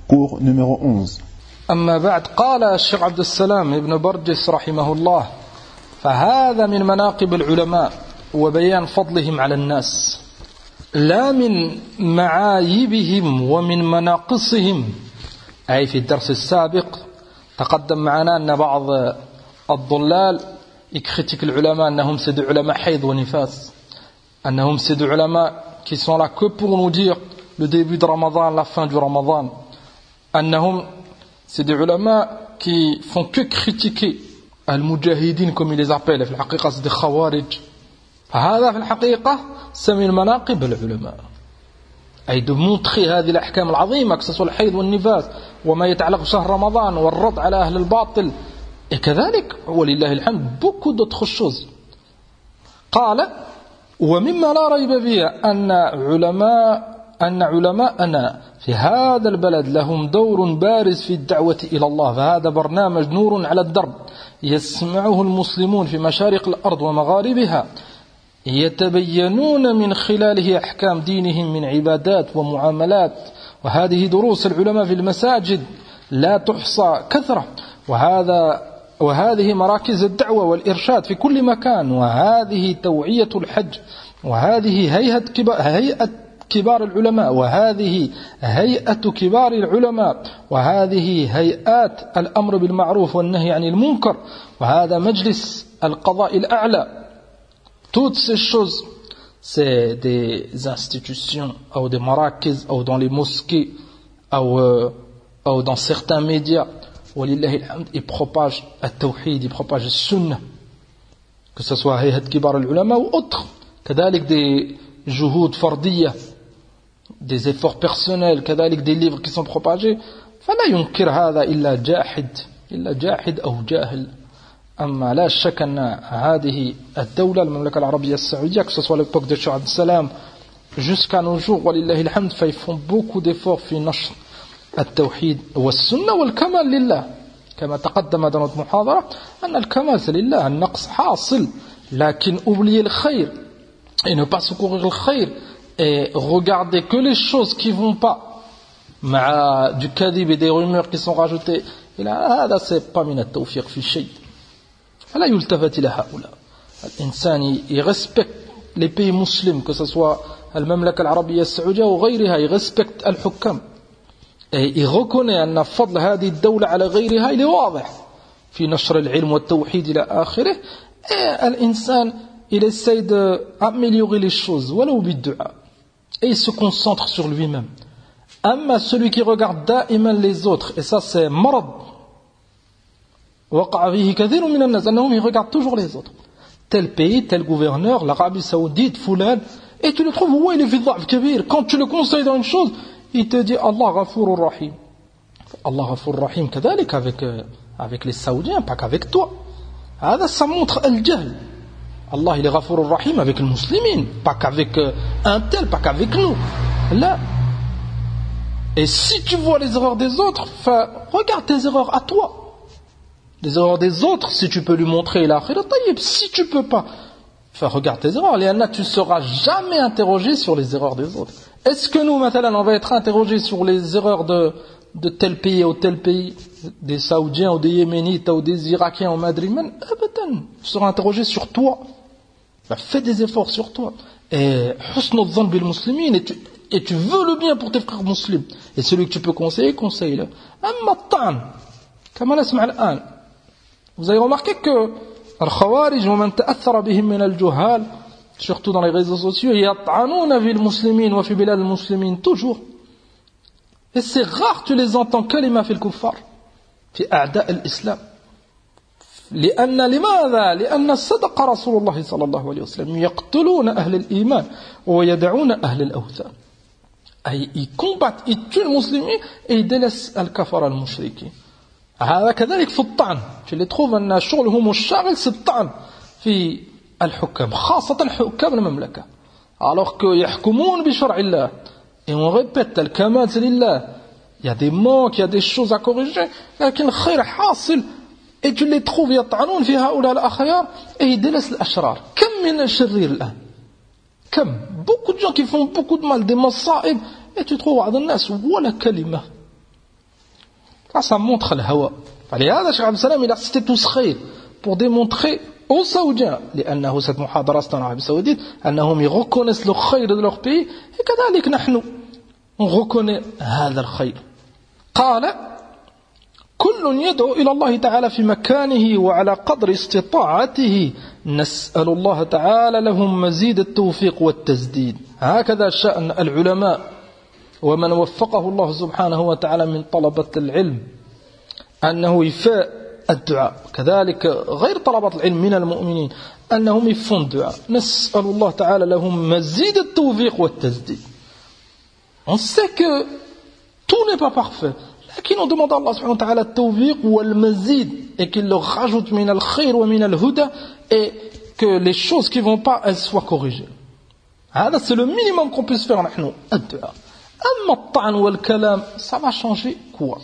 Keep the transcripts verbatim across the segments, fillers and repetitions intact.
Cours numéro onze. أما بعد قال الشيخ عبد السلام ابن برجس رحمه الله فهذا من مناقب العلماء وبيان فضلهم على الناس لا من معايبهم ومن مناقصهم. أي في الدرس السابق تقدم معنا أن بعض الضلال يكريتيك العلماء أنهم سيد علماء حيض ونفاس، أنهم سيد علماء qui sont là que pour nous dire le début de Ramadan, la fin du Ramadan. أنهم c'est des ulama qui font que critiquer al-mujahidin comme ils les appellent. في الحقيقة c'est des khawarij. هذا في الحقيقة c'est من مناقب العلماء، أي de montrer هذه الأحكام العظيمة que ce soit الحيض والنفاس وما يتعلق بشهر رمضان والرد على أهل الباطل et كذلك ولله الحمد beaucoup d'autres choses. قال ومما لا ريب فيه أن علماء أن علماءنا في هذا البلد لهم دور بارز في الدعوة إلى الله، فهذا برنامج نور على الدرب يسمعه المسلمون في مشارق الأرض ومغاربها، يتبينون من خلاله أحكام دينهم من عبادات ومعاملات، وهذه دروس العلماء في المساجد لا تحصى كثرة، وهذا وهذه مراكز الدعوة والإرشاد في كل مكان، وهذه توعية الحج، وهذه هيئة كبار, هيئة كبار العلماء، وهذه هيئة كبار العلماء، وهذه هيئات الأمر بالمعروف والنهي عن المنكر، وهذا مجلس القضاء الأعلى. Toutes ces choses, c'est des institutions, ou des marakiz, ou dans les mosquées, ou, euh, ou dans certains médias. Walillahi alhamd, ils propagent le tawhid, ils propagent le sunnah, que ce soit hayat kibar al-ulama ou autres. كذلك des juhud fardiyya, des efforts personnels, كذلك des livres qui sont propagés. فلا ينكر هذا إلا جاحد إلا جاحد أو جاهل. أما لا شك أن هذه الدولة المملكة العربية السعودية, que ce soit l'époque de Cheikh Abdel Salam jusqu'à nos jours, ولله الحمد, ils font beaucoup d'efforts في نشر التوحيد والسنة والكمال لله. كما تقدم dans notre محاضرة أن الكمال لله، النقص حاصل، لكن oublier le khayr et ne pas secourir le khayr et regarder que les choses qui vont pas, مع du kadhib et des rumeurs qui sont rajoutées, هذا c'est pas من التوفيق في شيء. فلا يلتفت إلى هؤلاء. الإنسان يرespecte les pays musulmans, que ce soit المملكة العربية السعودية وغيرها، يرespecte الحكام et il reconnaît أن فضل هذه الدولة على غيرها il est واضح في نشر العلم والتوحيد إلى آخره. et الإنسان il essaye d'améliorer les choses ولو بالدعاء et il se concentre sur lui-même. أما celui qui regarde دائما les autres, et ça c'est مرض وقع فيه كثير من الناس أنهم ils regardent toujours les autres, tel pays, tel gouverneur, l'Arabie Saoudite, Foulan, et tu le trouves où il est في ضعف كبير. Quand tu le conseilles dans une chose, il te dit Allah Ghafour Rahim. Allah Ghafour Rahim كذلك avec, euh, avec les Saoudiens, pas qu'avec toi. هذا ça montre الجهل. Allah il est Ghafour Rahim avec les musulmans, pas qu'avec euh, un tel, pas qu'avec nous. Là. Et si tu vois les erreurs des autres, regarde tes erreurs à toi. Les erreurs des autres, si tu peux lui montrer l'akhira, taïb. Si tu peux pas, enfin, regarde tes erreurs. Léana, tu ne seras jamais interrogé sur les erreurs des autres. Est-ce que nous, maintenant, on va être interrogé sur les erreurs de, de tel pays ou tel pays, des Saoudiens ou des Yéménites ou des Irakiens ou Madrimen? Tu seras interrogé sur toi. Bah, fais des efforts sur toi. Et husn al-dhann bil muslimin, et tu, et tu veux le bien pour tes frères musulmans. Et celui que tu peux conseiller, conseille-le. Amma at-ta'n, kama nasma' al-an. Vous avez remarqué que al-khawarij wa man ta'athara bihim min al-juhal, surtout dans les réseaux sociaux, yat'anuna fil muslimin wa fi bilad al-muslimin toujours. Et c'est rare tu les entends kalima fil kuffar, fi a'da' al-islam. لأن لماذا؟ لأن صدق رسول الله صلى الله عليه وسلم يقتلون أهل الإيمان ويدعون أهل الأوثان. أي ils combattent, ils tuent les musulmans et ils délaissent الكفر المشركين. هذا كذلك في الطعن. Tu les trouves أن شغلهم الشاغل c'est الطعن في الحكام، خاصة حكام المملكة. Alors que يحكمون بشرع الله. Et on répète الكمال لله. Il y a des manques, il y a des choses à corriger. لكن الخير حاصل. Et tu les trouves يطعنون في هؤلاء الأخيار et ils délaissent الأشرار. كم من الشرير الآن؟ كم؟ Beaucoup de gens qui font beaucoup de mal, des مصائب, et tu trouves بعض الناس ولا كلمة Là, ça montre le hawa. فلهذا Cheikh Abdel Salam il a cité tout ce khayr pour démontrer aux Saoudiens لأنه cette muhadara c'est en Arabie Saoudite أنهم ils reconnaissent le khayr de leur pays et كذلك نحن on reconnaît هذا الخير. قال كل يدعو إلى الله تعالى في مكانه وعلى قدر استطاعته نسأل الله تعالى لهم مزيد التوفيق والتسديد. هكذا شأن العلماء ومن وفقه الله سبحانه وتعالى من طلبة العلم أنه يفاء الدعاء كذلك غير طلبة العلم من المؤمنين أنهم يفون الدعاء نسأل الله تعالى لهم مزيد التوفيق والتسديد. On sait que tout n'est pas parfait. لكن on demande à Allah subhanahu wa ta'ala التوفيق والمزيد et qu'il leur rajoute من الخير ومن الهدى et que les choses qui ne vont pas elles soient corrigées. هذا c'est le minimum qu'on puisse faire نحن الدعاء. أما الطعن والكلام ça va changer quoi?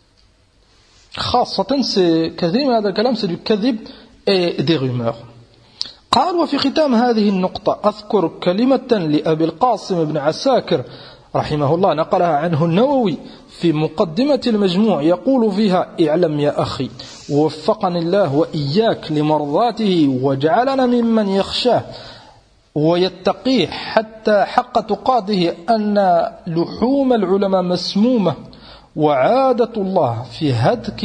خاصة c'est كثير من هذا الكلام c'est du كذب et des rumeurs. قال وفي ختام هذه النقطة أذكر كلمة لأبي القاسم بن عساكر رحمه الله نقلها عنه النووي في مقدمة المجموع يقول فيها اعلم يا أخي ووفقني الله وإياك لمرضاته وجعلنا ممن يخشاه ويتقيه حتى حق تقاته أن لحوم العلماء مسمومة وعادة الله في هتك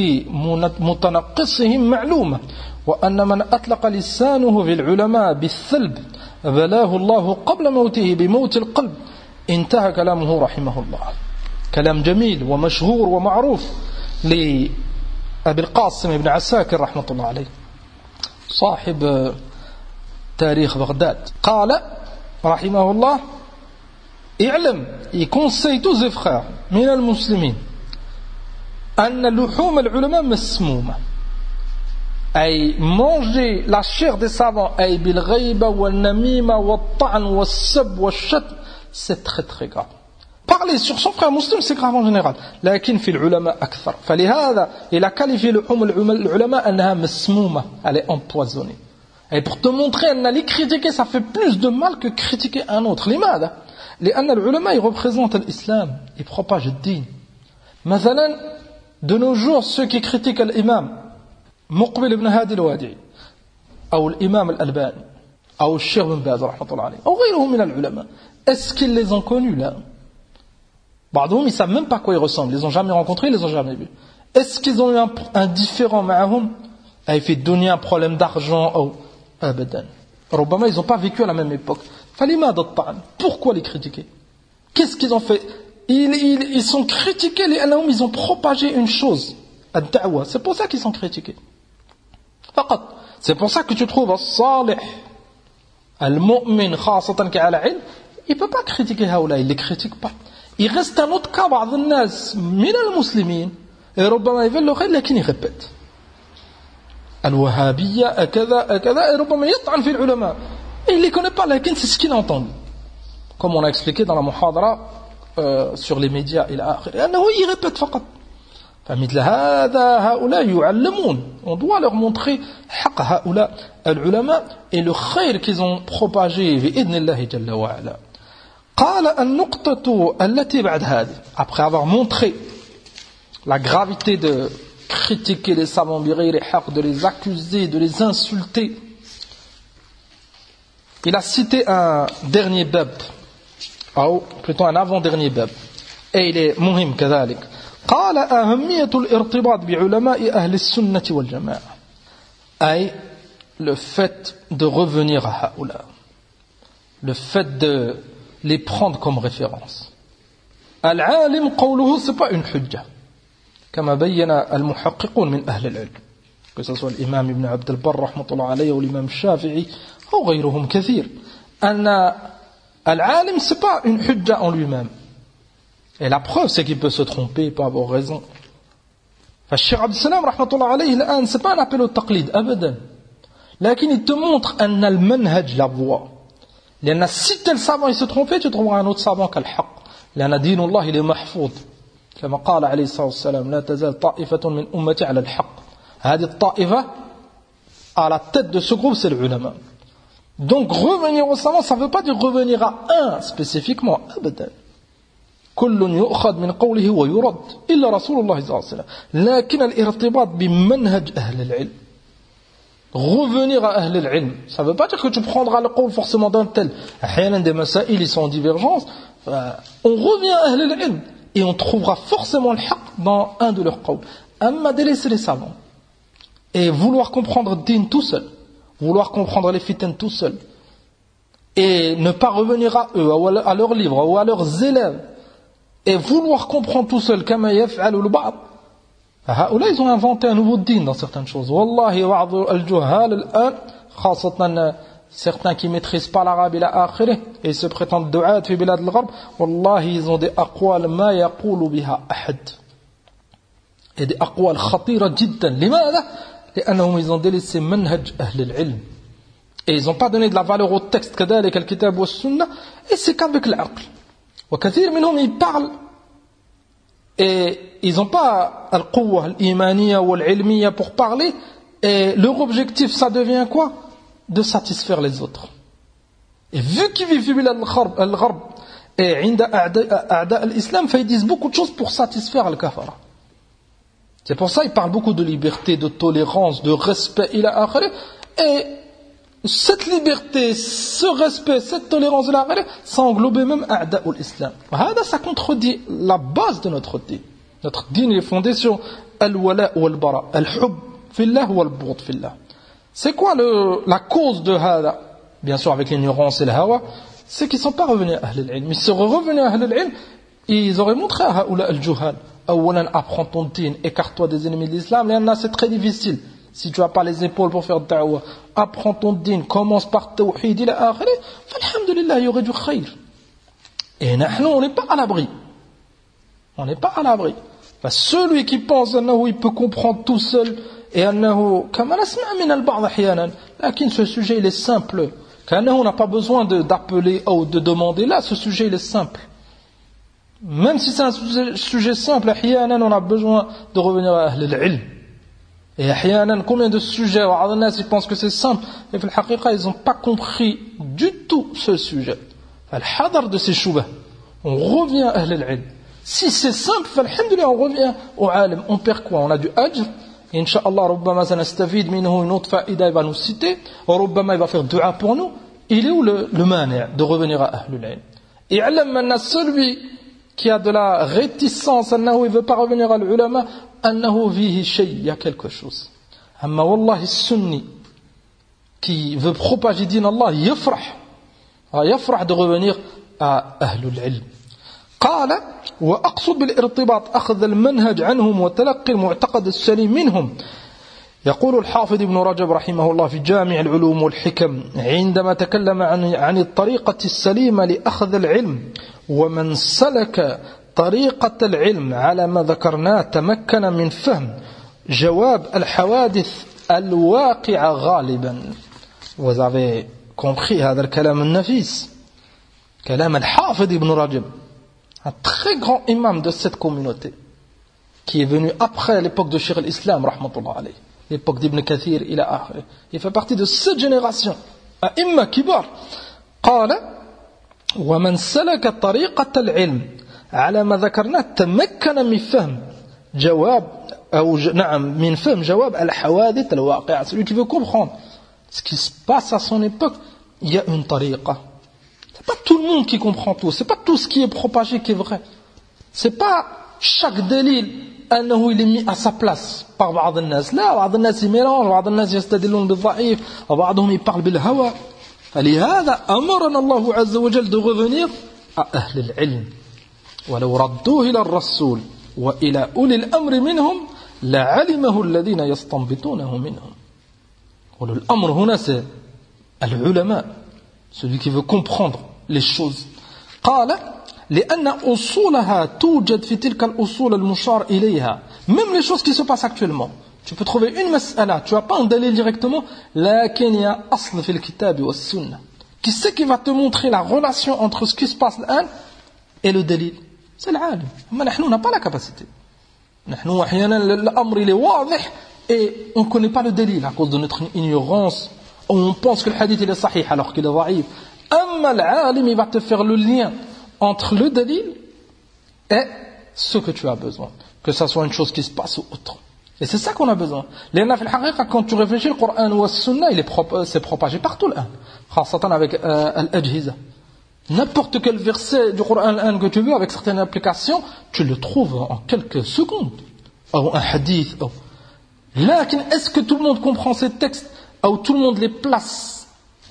متنقصهم معلومة وأن من أطلق لسانه في العلماء بالثلب بلاه الله قبل موته بموت القلب. انتهى كلامه رحمه الله. كلام جميل ومشهور ومعروف لأبي القاسم بن عساكر رحمة الله عليه صاحب تاريخ بغداد. قال رحمه الله اعلم يكونسي tous ses frères من المسلمين أن لحوم العلماء مسمومة أي manger la chair des savants أي بالغيبة والنميمة والطعن والسب والشتم c'est très très grave. Parler sur son frère musulman c'est grave en général لكن في العلماء أكثر. فلهذا il a qualifié لحوم العلماء أنها مسمومة elle est empoisonnée. Et pour te montrer أن les critiquer ça fait plus de mal que critiquer un autre. لماذا؟ لأن العلماء ils représentent l'islam ils propagent le din. مثلا de nos jours ceux qui critiquent l'imam مقبل بن هادي الوادعي أو الإمام الألباني أو الشيخ بن باز رحمة الله عليه أو غيرهم من العلماء est-ce qu'ils les ont connus là? بعضهم ils savent même pas à quoi ils ressemblent, ils les ont jamais rencontrés, ils les ont jamais vus. Est-ce qu'ils ont eu un, un différent معهم a fait donner un problème d'argent ou abadan. ربما ils n'ont pas vécu à la même époque. فلماذا الطعن? Pourquoi les critiquer? Qu'est-ce qu'ils ont fait? Ils, ils, ils sont critiqués لأنهم ils ont propagé une chose, الدعوة. C'est pour ça qu'ils sont critiqués. فقط. C'est pour ça que tu trouves الصالح المؤمن خاصة كعلى علم il ne peut pas critiquer هؤلاء, il ne les critique pas. Il reste un autre cas بعض الناس من المسلمين ربما يفعل له خير لكن يغبت الوهابية أكذا أكذا ربما يطعن في العلماء il ne les connaît pas لكن c'est ce qu'il entend comme on a expliqué dans la muhadara euh, sur les médias إلى آخره أنه يغبت فقط. فمثل هذا هؤلاء يعلمون on doit leur montrer حق هؤلاء العلماء et le خير qu'ils ont propagé بإذن الله جل وعلا. قال النقطة التي بعد هذه après avoir montré la gravité de critiquer les savants بغير حق, de les accuser, de les insulter, il a cité un dernier bab ou plutôt un avant-dernier bab et il est مهم كذلك. قال أهمية الارتباط بعلماء أهل السنة والجماعة أي le fait de revenir à هؤلاء, le fait de les prendre comme référence. العالم قوله c'est pas une حجة كما بين المحققون من أهل العلم que ce soit الإمام ابن عبد البر رحمة الله عليه والإمام الشافعي أو غيرهم كثير أن العالم c'est pas une حجة en lui-même. Et la preuve c'est qu'il peut se tromper, il peut avoir raison. فالشيخ عبد السلام رحمة الله عليه الآن c'est pas un appel au taqlid أبدا لكن il te montre أن المنهج la voie. لأن si tel savant il se trompait tu trouveras un autre savant كالحق لأن دين الله il est محفوظ كما قال عليه الصلاة والسلام لا تزال طائفة من أمتي على الحق. هذه الطائفة à la tête de ce groupe c'est le ulama. Donc revenir au savant ça ne veut pas dire revenir à un spécifiquement أبدا. كل يؤخذ من قوله ويرد إلا رسول الله صلى الله عليه وسلم لكن الارتباط بمنهج أهل العلم revenir à أهل العلم ça ne veut pas dire que tu prendras le قول forcément d'un tel أحيانا des مسائل ils sont en divergence on revient à أهل العلم et on trouvera forcément le haq dans un de leurs قول أما délaisser les savants et vouloir comprendre le din tout seul vouloir comprendre les fitnes tout seul et ne pas revenir à eux à leurs livres ou à leurs élèves et vouloir comprendre tout seul كما يفعل البعض هؤلاء ils ont inventé un nouveau din dans certaines choses والله بعض الجهال الآن خاصة certains qui maîtrisent pas l'arabe إلى آخره et se prétendent دعاة في بلاد الغرب والله ils ont des أقوال ما يقول بها أحد et des أقوال خطيرة جدا لماذا؟ لأنهم ils ont délaissé منهج أهل العلم et ils n'ont pas donné de la valeur au texte كذلك الكتاب والسنة et c'est qu'avec العقل وكثير منهم ils parlent et ils n'ont pas al-quwwa, al-imaniya ou al-ilmiya pour parler et leur objectif ça devient quoi? De satisfaire les autres et vu qu'ils vivent al-gharb et عند أعداء الإسلام ils disent beaucoup de choses pour satisfaire al-kafara c'est pour ça ils parlent beaucoup de liberté, de tolérance, de respect إلى آخره et cette liberté, ce respect, cette tolérance ça englobe même أعداء الإسلام وهذا ça contredit la base de notre din notre din est fondé sur al-wala' wal-bara al-hub fillah wal-bughd fillah c'est quoi le, la cause de هذا bien sûr avec l'ignorance et le hawa c'est qu'ils ne sont pas revenus à Ahl al-ilm ils seraient revenus à Ahl al-ilm ils auraient montré à هؤلاء الجهال أولا apprends ton din écarte-toi des ennemis de l'islam لأن c'est très difficile si tu n'as pas les épaules pour faire da'wah apprends ton din commence par tawhid ila akhiri falhamdulillah il y aurait du khayr et nous on n'est pas à l'abri on n'est pas à l'abri celui qui pense أنه il peut comprendre tout seul et أنه كما نسمع من البعض أحيانا لكن ce sujet il est simple كأنه on n'a pas besoin de, d'appeler ou de demander là ce sujet il est simple même si c'est un sujet, sujet simple أحيانا on a besoin de revenir à أهل العلم et أحيانا combien de sujets وبعض الناس ils pensent que c'est simple et في الحقيقة ils n'ont pas compris du tout ce sujet فالحذر de ces shubha on revient à أهل العلم si c'est simple فالحمدلله on revient au alim on perd quoi on a du ajr إن شاء الله ربما سنستفيد منه une autre faïda il va nous citer وربما il va faire dua pour nous il est où le, le mani' de revenir à أهل العلم et علم أن celui qui a de la réticence أنه il veut pas revenir à l'ulama أنه فيه شيء il y a quelque chose أما والله السني qui veut propager دين الله يفرح يفرح de revenir à أهل العلم قال وأقصد بالارتباط أخذ المنهج عنهم وتلقي المعتقد السليم منهم يقول الحافظ ابن رجب رحمه الله في جامع العلوم والحكم عندما تكلم عن عن الطريقة السليمة لأخذ العلم ومن سلك طريقة العلم على ما ذكرناه تمكن من فهم جواب الحوادث الواقعة غالبا Vous avez compris هذا الكلام النفيس كلام الحافظ ابن رجب un très grand imam de cette communauté qui est venu après l'époque de Cheikh al-Islam rahmatullah alayh l'époque d'Ibn Kathir ila akhir il fait partie de cette génération a'imma kibar قال ومن سلك طريقة العلم على ما ذكرناه تمكن من فهم جواب أو نعم من فهم جواب الحوادث الواقعة celui qui veut comprendre ce qui se passe à son époque il y a une tariqa c'est pas tout le monde qui comprend tout c'est pas tout ce qui est propagé qui est vrai c'est pas chaque دليل أنه il est mis à sa place par بعض الناس لا بعض الناس يميلون بعض الناس يستدلون بالضعيف وبعضهم يparle بالهوى فلهذا أمرنا الله عز وجل de revenir à أهل العلم ولو ردوه إلى الرسول وإلى أولي الأمر منهم لعلمه الذين يستنبطونه منهم أولي الأمر هنا c'est العلماء celui qui veut comprendre les choses قال لأن أصولها توجد في تلك الأصول المشار إليها même les choses qui se passent actuellement tu peux trouver une mas'ala tu vas pas en dalil directement لكن يا أصل في الكتاب والسنة qui c'est qui va te montrer la relation entre ce qui se passe الآن et le dalil c'est العالم أما نحن on n'a pas la capacité نحن أحيانا الأمر il est واضح et on ne connaît pas le dalil à cause de notre ignorance on pense que le hadith il est sahih alors qu'il est ضعيف أما العالم il va te faire le lien entre le dalil est ce que tu as besoin, que ça soit une chose qui se passe ou autre. Et c'est ça qu'on a besoin. Quand tu réfléchis, le Coran ou la Sunna, il est pro- c'est propagé partout là. Khasatan avec euh, Al-Ajhiza. N'importe quel verset du Coran que tu veux, avec certaines applications, tu le trouves en quelques secondes. Ou un hadith. Ou... Là, est-ce que tout le monde comprend ces textes, ou tout le monde les place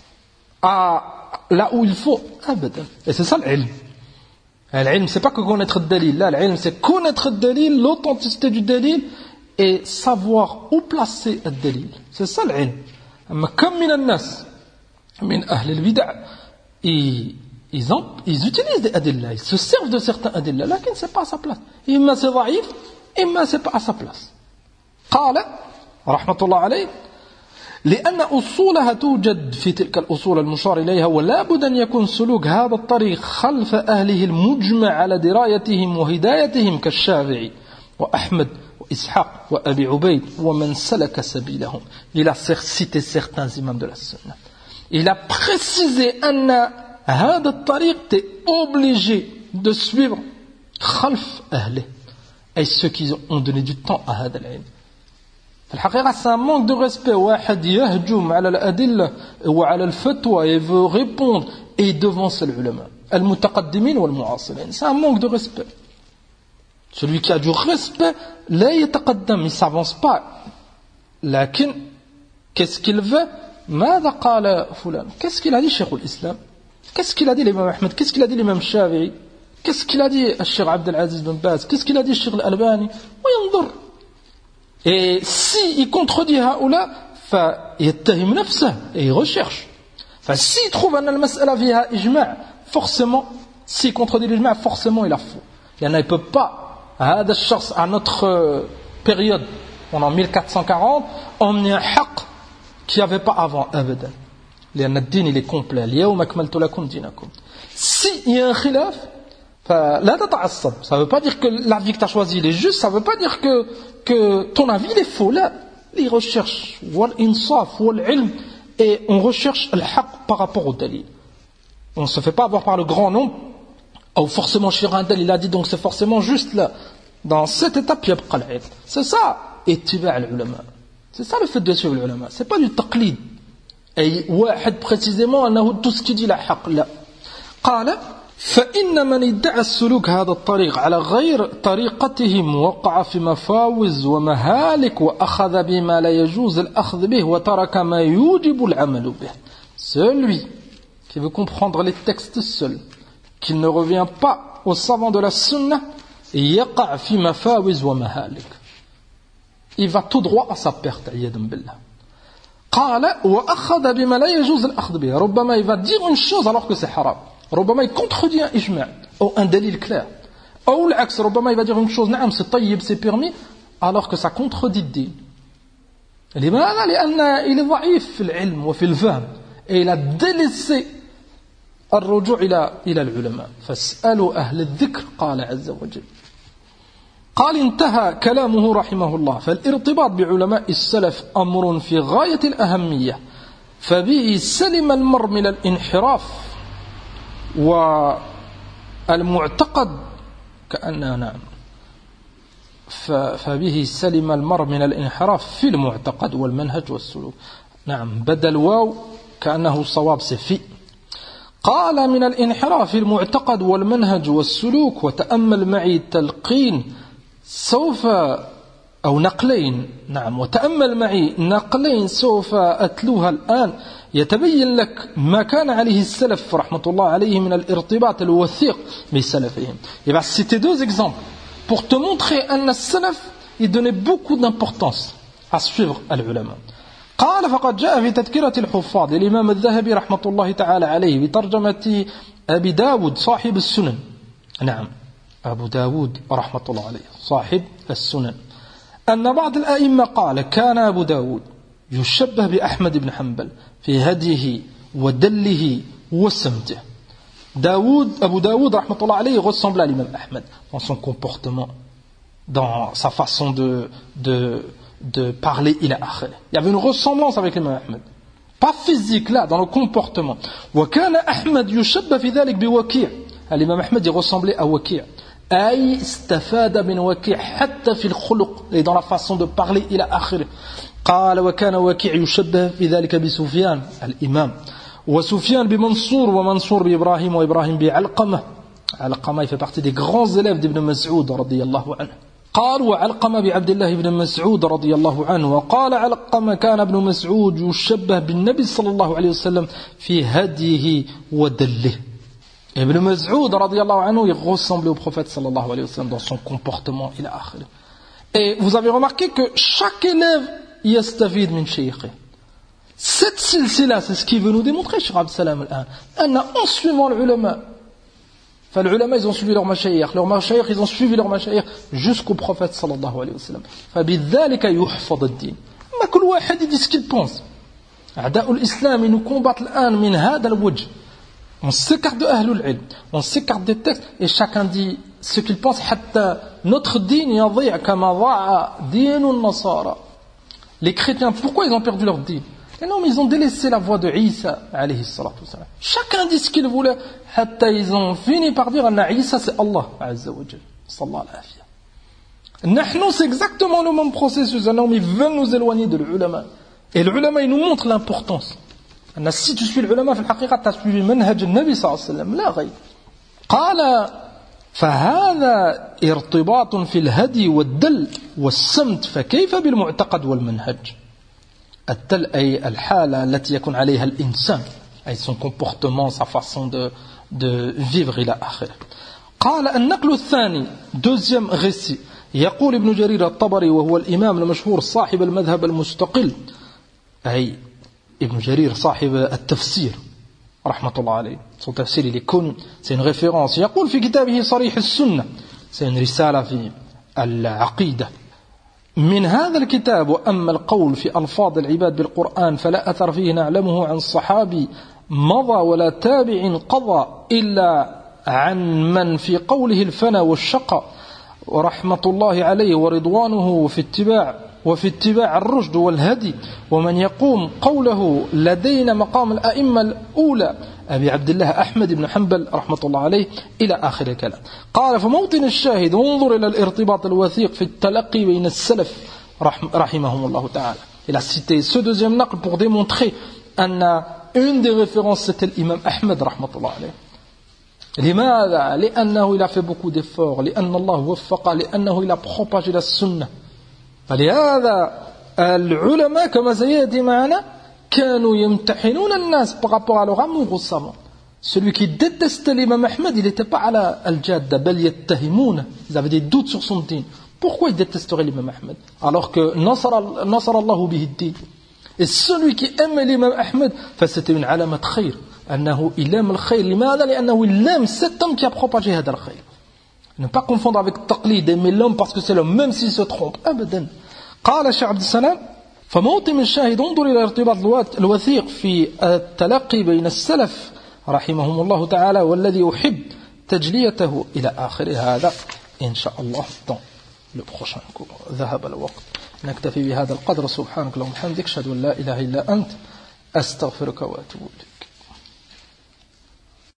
à là où il faut? Abadan. Et c'est ça l'ilm. L'ilm, c'est pas que connaître le dalil. Là, l'ilm, c'est connaître le dalil, l'authenticité du dalil, et savoir où placer le dalil. C'est ça l'ilm. Mais comme min al-nas, min ahl al-bid'a, ils, ils, ont, ils utilisent des adilla, ils se servent de certains adilla, là, mais c'est pas à sa place. Imma c'est dhaïf, imma c'est pas à sa place. قال رحمة الله عليه لأن أصولها توجد في تلك الأصول المشار إليها ولا بد أن يكون سلوك هذا الطريق خلف أهله المجمع على درايتهم وهدايتهم كالشافعي وأحمد وإسحاق وأبي عبيد ومن سلك سبيلهم. Il a cité certains imams de la sunna. Il a précisé أن هذا الطريق t'es obligé de suivre خلف أهله et ceux qui ont donné du temps à هذا العلم. الحقيقة c'est un manque de respect. واحد يهجم على الأدلة وعلى الفتوى et veut répondre et devance العلماء المتقدمين والمعاصرين. C'est un manque de respect. Celui qui a du respect لا يتقدم, il ne s'avance pas. لكن qu'est-ce qu'il veut? ماذا قال فلان? Qu'est-ce qu'il a dit Cheikh l'Islam? Qu'est-ce qu'il a dit l'imam Ahmed? Qu'est-ce qu'il a dit l'imam Shafi'i? Qu'est-ce qu'il a dit Cheikh Abdel Aziz bin Baz? Qu'est-ce qu'il a dit Cheikh Al-Albani? وينظر. Et si il contredit هؤلاء فيتهم نفسه et il recherche. Enfin, s'il trouve أن المسألة فيها إجماع, forcément, s'il contredit l'ijma', forcément il a faux. Il ne peut pas, هذا الشخص à notre période, pendant mille quatre cent quarante, emmener un haqq qu'il n'y avait pas avant, أبدا. لأن الدين il est complet. اليوم أكملت لكم دينكم. Si il y a un khilaf, فلا تتعصب. Ça ne veut pas dire que l'avis que tu as choisi il est juste, ça ne veut pas dire que, que ton avis il est faux. Là, les recherches, wal-insaf, wal-ilm, et on recherche le haqq par rapport au dalil. On ne se fait pas avoir par le grand nombre, ou forcément Cheikh un dalil il a dit, donc c'est forcément juste là. Dans cette étape, il y a al-ilm. C'est ça, ittiba' al-ulama. C'est ça le fait de suivre l'ulama. C'est pas du taqlid. Et واحد précisément, أنه tout ce qu'il dit la haqq. لا. قال فإن من ادعى السلوك هذا الطريق على غير طريقتهم وقع في مفاوز ومهالك وأخذ بما لا يجوز الأخذ به وترك ما يوجب العمل به. Celui qui veut comprendre les textes seul, qui ne revient pas aux savants de la sunna, يقع في مفاوز ومهالك. Il va tout droit à sa perte, عياذا بالله. قال وأخذ بما لا يجوز الأخذ به. ربما il va dire une chose alors que c'est haram. ربما il contredit un ijma' ou un dalil clair. Ou l'aks, ربما il va dire une chose, نعم c'est طيب, c'est permis, alors que ça contredit le din. لماذا؟ لأن il est ضعيف في العلم وفي الفهم. Et il a délaissé الرجوع إلى إلى العلماء. فاسألوا أهل الذكر قال عز وجل. قال انتهى كلامه رحمه الله. فالارتباط بعلماء السلف أمر في غاية الأهمية. فبه سلم المرء من الانحراف والمعتقد كأنه نعم فبه سلم المرء من الانحراف في المعتقد والمنهج والسلوك. نعم بدل واو كأنه صواب سفي. قال من الانحراف في المعتقد والمنهج والسلوك. وتأمل معي تلقين سوف أو نقلين نعم وتأمل معي نقلين سوف أتلوها الآن يتبين لك ما كان عليه السلف رحمة الله عليه من الارتباط الوثيق بسلفهم. Il va citer deux exemples pour te montrer أن السلف il donnait beaucoup d'importance à suivre العلماء. قال فقد جاء في تذكرة الحفاظ الإمام الذهبي رحمة الله تعالى عليه بترجمة أبي داود صاحب السنن. نعم أبو داود رحمة الله عليه صاحب السنن. أن بعض الأئمة قال كان أبو داود يشبه بأحمد بن حنبل في هديه ودله وسمته. داود أبو داود رحمة الله عليه ressemble à l'imam Ahmed dans son comportement, dans sa façon de, de, de parler. Il y avait une ressemblance avec l'imam Ahmed, pas physique là, dans le comportement. وكان أحمد يشبه في ذلك بوكيع. L'imam Ahmed il ressemblait à Waki'. أي استفاد من وكيع حتى في الخلق et dans la façon de parler إلى آخره. قال وكان وكيع يشبه في ذلك بسفيان الإمام وسفيان بمنصور ومنصور بإبراهيم وإبراهيم بعلقمة. علقمة il fait partie des grands élèves d'Ibn Mas'ud رضي الله عنه. قال وعلقمة بعبد الله بن مسعود رضي الله عنه. وقال علقمة كان ابن مسعود يشبه بالنبي صلى الله عليه وسلم في هديه ودله. Ibn Mas'ud radiallahu anhu, il ressemblait au prophète sallallahu alayhi wa sallam dans son comportement ila akhir. Et vous avez remarqué que chaque élève yastavid min shaykh. Cette silsila, c'est ce qui veut nous démontrer, Cheikh Abd Salam al-an. En suivant l'ulama, enfin les ulama ils ont suivi leurs mashayikh, leurs mashayikh ils ont suivi leurs mashayikh jusqu'au prophète sallallahu alayhi wa sallam. فبذلك يحفظ الدين. ما كل واحد يدي ce qu'il pense. أعداء الإسلام ils nous combattent الآن من هذا الوجه. On s'écarte de Ahlul Ilm, on s'écarte des textes et chacun dit ce qu'il pense. حتى notre din يضيع كما ضاع دين النصارى. Les chrétiens, pourquoi ils ont perdu leur din? Et non, mais ils ont délaissé la voie de Isa alayhi salatu wassalam. Chacun dit ce qu'il voulait. حتى ils ont fini par dire que Isa c'est Allah azza wa jalla. Sallallahu alayhi wa sallam. Nous c'est exactement le même processus. Ils veulent nous éloigner de l'ulama. Et l'ulama il nous montre l'importance. Si tu suis l'ulama, في الحقيقة tu as suivi منهج النبي صلى الله عليه وسلم لا غير. قال فهذا ارتباط في الهدي والدل والسمت فكيف بالمعتقد والمنهج. الدل أي الحالة التي يكون عليها الإنسان أي son comportement, sa façon de, de vivre إلى آخره. قال النقل الثاني deuxième récit يقول ابن جرير الطبري وهو الإمام المشهور صاحب المذهب المستقل أي Ibn Jarir, صاحب التفسير رحمة الله عليه. Son tafsir il est connu, c'est une référence. يقول في كتابه صريح السنة, c'est une رسالة في العقيدة. من هذا الكتاب وأما القول في ألفاظ العباد بالقرآن فلا أثر فيه نعلمه عن صحابي مضى ولا تابع قضى إلا عن من في قوله الفنا والشقى ورحمة الله عليه ورضوانه في اتباع وفي اتباع الرشد والهدي ومن يقوم قوله لدينا مقام الأئمة الأولى أبي عبد الله أحمد بن حنبل رحمة الله عليه إلى آخر الكلام. قال فموطن الشاهد انظر إلى الارتباط الوثيق في التلقي بين السلف رحمهم الله تعالى. Il a cité ce deuxième naql pour démontrer أن une des références c'était l'imam Ahmed رحمة الله عليه. لماذا؟ لأنه il a fait beaucoup d'efforts, لأن الله وفق, لأنه il a propagé la sunna. فلهذا العلماء كما سيأتي معنا كانوا يمتحنون الناس par rapport à leur amour aux savants. Celui qui détestait l'imam Ahmed, il n'était pas à la al-jadda, bal yattahimoun. Ils avaient des doutes sur son din. Pourquoi ils détesteraient l'imam Ahmed alors que nasara Allahu bihi ad-din? Et celui qui aimait l'imam Ahmed, c'était une alamat khayr. أنه il aime le khayr. لماذا؟ لأنه il aime cet homme qui a propagé هذا الخير. Ne pas confondre avec taqlid, aimer l'homme parce que c'est l'homme, même s'il se trompe. أبدا. قال الشيخ عبد السلام فموطن الشاهد انظر إلى الارتباط الوثيق في التلقي بين السلف رحمهم الله تعالى والذي يحب تجليته إلى آخر هذا إن شاء الله. dans le prochain cours ذهب الوقت. نكتفي بهذا القدر. سبحانك اللهم وبحمدك أشهد أن لا إله إلا أنت أستغفرك وأتوب إليك.